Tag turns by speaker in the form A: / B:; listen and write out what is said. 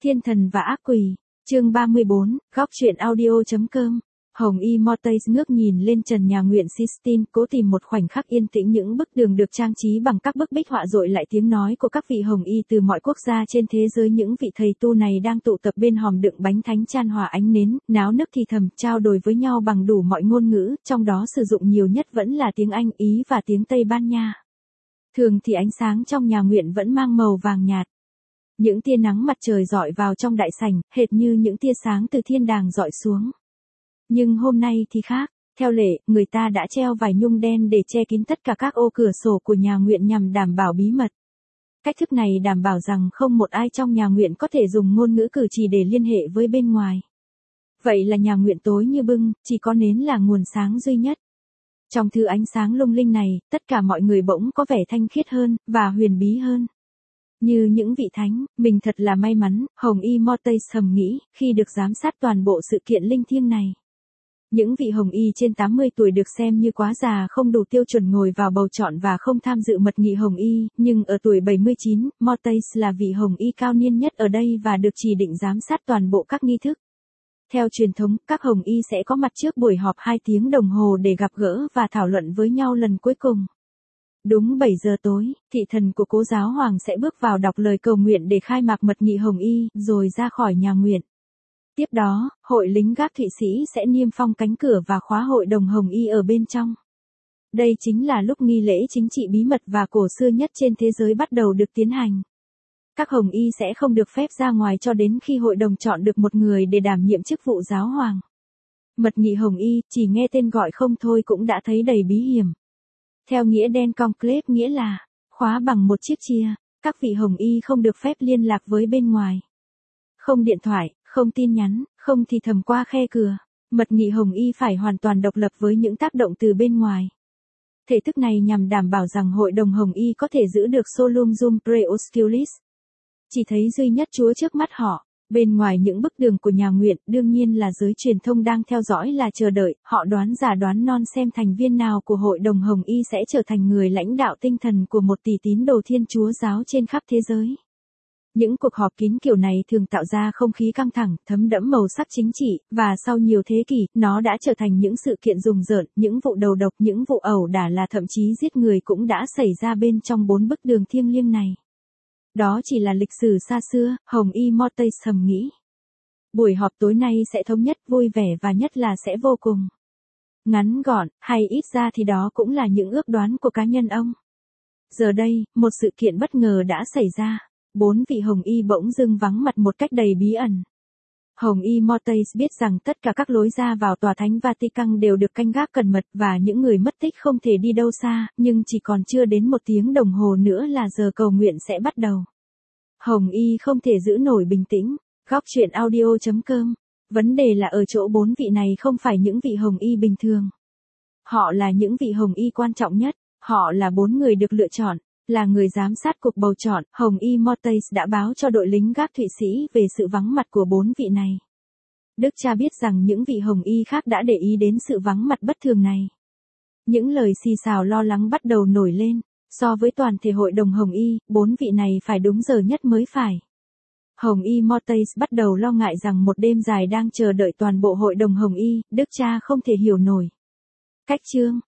A: Thiên thần và ác quỷ, chương 34, góc truyện audio.com. Hồng Y Mortaise ngước nhìn lên trần nhà nguyện Sistine, cố tìm một khoảnh khắc yên tĩnh. Những bức tường được trang trí bằng các bức bích họa dội lại tiếng nói của các vị Hồng Y từ mọi quốc gia trên thế giới. Những vị thầy tu này đang tụ tập bên hòm đựng bánh thánh chan hòa ánh nến, náo nức thì thầm, trao đổi với nhau bằng đủ mọi ngôn ngữ, trong đó sử dụng nhiều nhất vẫn là tiếng Anh, Ý và tiếng Tây Ban Nha. Thường thì ánh sáng trong nhà nguyện vẫn mang màu vàng nhạt. Những tia nắng mặt trời rọi vào trong đại sảnh, hệt như những tia sáng từ thiên đàng rọi xuống. Nhưng hôm nay thì khác, theo lệ, người ta đã treo vải nhung đen để che kín tất cả các ô cửa sổ của nhà nguyện nhằm đảm bảo bí mật. Cách thức này đảm bảo rằng không một ai trong nhà nguyện có thể dùng ngôn ngữ cử chỉ để liên hệ với bên ngoài. Vậy là nhà nguyện tối như bưng, chỉ có nến là nguồn sáng duy nhất. Trong thứ ánh sáng lung linh này, tất cả mọi người bỗng có vẻ thanh khiết hơn, và huyền bí hơn. Như những vị thánh, mình thật là may mắn, Hồng Y Mortaise thầm nghĩ, khi được giám sát toàn bộ sự kiện linh thiêng này. Những vị Hồng Y trên 80 tuổi được xem như quá già không đủ tiêu chuẩn ngồi vào bầu chọn và không tham dự mật nghị Hồng Y, nhưng ở tuổi 79, Mortaise là vị Hồng Y cao niên nhất ở đây và được chỉ định giám sát toàn bộ các nghi thức. Theo truyền thống, các Hồng Y sẽ có mặt trước buổi họp 2 tiếng đồng hồ để gặp gỡ và thảo luận với nhau lần cuối cùng. Đúng 7 giờ tối, thị thần của Cố Giáo Hoàng sẽ bước vào đọc lời cầu nguyện để khai mạc mật nghị Hồng Y, rồi ra khỏi nhà nguyện. Tiếp đó, hội lính gác Thụy Sĩ sẽ niêm phong cánh cửa và khóa hội đồng Hồng Y ở bên trong. Đây chính là lúc nghi lễ chính trị bí mật và cổ xưa nhất trên thế giới bắt đầu được tiến hành. Các Hồng Y sẽ không được phép ra ngoài cho đến khi hội đồng chọn được một người để đảm nhiệm chức vụ giáo hoàng. Mật nghị Hồng Y, chỉ nghe tên gọi không thôi cũng đã thấy đầy bí hiểm. Theo nghĩa đen conclave nghĩa là khóa bằng một chiếc chia, các vị Hồng Y không được phép liên lạc với bên ngoài. Không điện thoại, không tin nhắn, không thì thầm qua khe cửa. Mật nghị Hồng Y phải hoàn toàn độc lập với những tác động từ bên ngoài. Thể thức này nhằm đảm bảo rằng hội đồng Hồng Y có thể giữ được Solum Sum Preosculis. Chỉ thấy duy nhất Chúa trước mắt họ. Bên ngoài những bức tường của nhà nguyện, đương nhiên là giới truyền thông đang theo dõi là chờ đợi, họ đoán giả đoán non xem thành viên nào của hội đồng Hồng Y sẽ trở thành người lãnh đạo tinh thần của 1 tỷ tín đồ Thiên Chúa giáo trên khắp thế giới. Những cuộc họp kín kiểu này thường tạo ra không khí căng thẳng, thấm đẫm màu sắc chính trị, và sau nhiều thế kỷ, nó đã trở thành những sự kiện rùng rợn, những vụ đầu độc, những vụ ẩu đả là thậm chí giết người cũng đã xảy ra bên trong 4 bức tường thiêng liêng này. Đó chỉ là lịch sử xa xưa, Hồng Y Mortaise thầm nghĩ. Buổi họp tối nay sẽ thống nhất, vui vẻ và nhất là sẽ vô cùng ngắn gọn, hay ít ra thì đó cũng là những ước đoán của cá nhân ông. Giờ đây, một sự kiện bất ngờ đã xảy ra. 4 vị Hồng Y bỗng dưng vắng mặt một cách đầy bí ẩn. Hồng Y Mortaise biết rằng tất cả các lối ra vào tòa thánh Vatican đều được canh gác cẩn mật và những người mất tích không thể đi đâu xa, nhưng chỉ còn chưa đến 1 tiếng đồng hồ nữa là giờ cầu nguyện sẽ bắt đầu. Hồng Y không thể giữ nổi bình tĩnh. Góc truyện audio.com. Vấn đề là ở chỗ 4 vị này không phải những vị Hồng Y bình thường. Họ là những vị Hồng Y quan trọng nhất. Họ là 4 người được lựa chọn. Là người giám sát cuộc bầu chọn, Hồng Y Mortaise đã báo cho đội lính gác Thụy Sĩ về sự vắng mặt của 4 vị này. Đức cha biết rằng những vị Hồng Y khác đã để ý đến sự vắng mặt bất thường này. Những lời xì xào lo lắng bắt đầu nổi lên. So với toàn thể hội đồng Hồng Y, 4 vị này phải đúng giờ nhất mới phải. Hồng Y Mortaise bắt đầu lo ngại rằng một đêm dài đang chờ đợi toàn bộ hội đồng Hồng Y, Đức cha không thể hiểu nổi. Cách chương